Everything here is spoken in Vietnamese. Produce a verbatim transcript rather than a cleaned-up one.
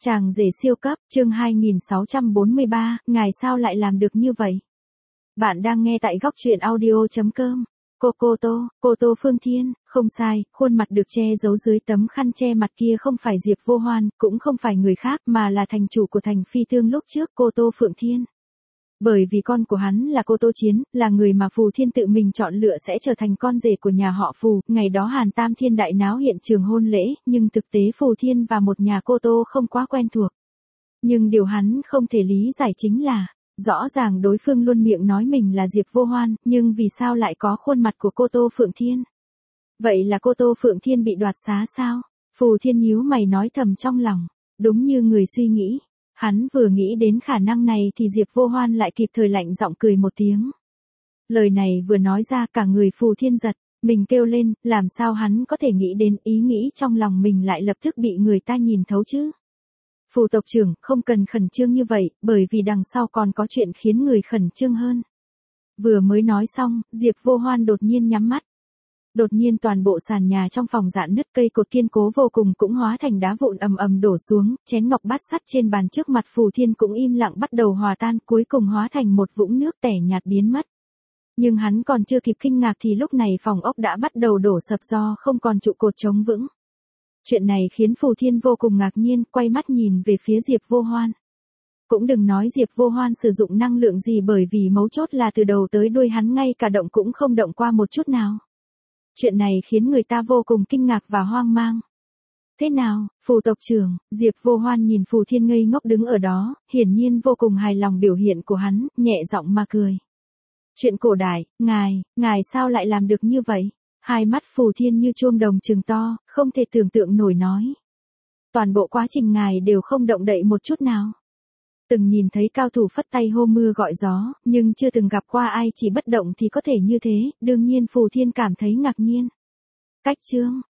Chàng rể siêu cấp, chương hai nghìn sáu trăm bốn mươi ba, ngài sao lại làm được như vậy? Bạn đang nghe tại góc truyện audio.com. Cô Cô Tô, Cô Tô Phương Thiên, không sai, khuôn mặt được che giấu dưới tấm khăn che mặt kia không phải Diệp Vô Hoan, cũng không phải người khác mà là thành chủ của thành Phi Tương lúc trước, Cô Tô Phượng Thiên. Bởi vì con của hắn là Cô Tô Chiến, là người mà Phù Thiên tự mình chọn lựa sẽ trở thành con rể của nhà họ Phù, ngày đó Hàn Tam Thiên đại náo hiện trường hôn lễ, nhưng thực tế Phù Thiên và một nhà Cô Tô không quá quen thuộc. Nhưng điều hắn không thể lý giải chính là, rõ ràng đối phương luôn miệng nói mình là Diệp Vô Hoan, nhưng vì sao lại có khuôn mặt của Cô Tô Phượng Thiên? Vậy là Cô Tô Phượng Thiên bị đoạt xá sao? Phù Thiên nhíu mày nói thầm trong lòng, đúng như người suy nghĩ. Hắn vừa nghĩ đến khả năng này thì Diệp Vô Hoan lại kịp thời lạnh giọng cười một tiếng. Lời này vừa nói ra cả người Phù Thiên giật, mình kêu lên, làm sao hắn có thể nghĩ đến ý nghĩ trong lòng mình lại lập tức bị người ta nhìn thấu chứ? Phù tộc trưởng, không cần khẩn trương như vậy, bởi vì đằng sau còn có chuyện khiến người khẩn trương hơn. Vừa mới nói xong, Diệp Vô Hoan đột nhiên nhắm mắt. Đột nhiên toàn bộ sàn nhà trong phòng rạn nứt, cây cột kiên cố vô cùng cũng hóa thành đá vụn ầm ầm đổ xuống, chén ngọc bát sắt trên bàn trước mặt Phù Thiên cũng im lặng bắt đầu hòa tan, cuối cùng hóa thành một vũng nước tẻ nhạt biến mất. Nhưng hắn còn chưa kịp kinh ngạc thì lúc này phòng ốc đã bắt đầu đổ sập do không còn trụ cột chống vững. Chuyện này khiến Phù Thiên vô cùng ngạc nhiên, quay mắt nhìn về phía Diệp Vô Hoan. Cũng đừng nói Diệp Vô Hoan sử dụng năng lượng gì, bởi vì mấu chốt là từ đầu tới đuôi hắn ngay cả động cũng không động qua một chút nào. Chuyện này khiến người ta vô cùng kinh ngạc và hoang mang. Thế nào, Phù tộc trưởng? Diệp Vô Hoan nhìn Phù Thiên ngây ngốc đứng ở đó, hiển nhiên vô cùng hài lòng biểu hiện của hắn, nhẹ giọng mà cười. Chuyện cổ đại, ngài, ngài sao lại làm được như vậy? Hai mắt Phù Thiên như chuông đồng trừng to, không thể tưởng tượng nổi nói. Toàn bộ quá trình ngài đều không động đậy một chút nào. Từng nhìn thấy cao thủ phất tay hô mưa gọi gió, nhưng chưa từng gặp qua ai chỉ bất động thì có thể như thế, đương nhiên Phù Thiên cảm thấy ngạc nhiên. Cách chương,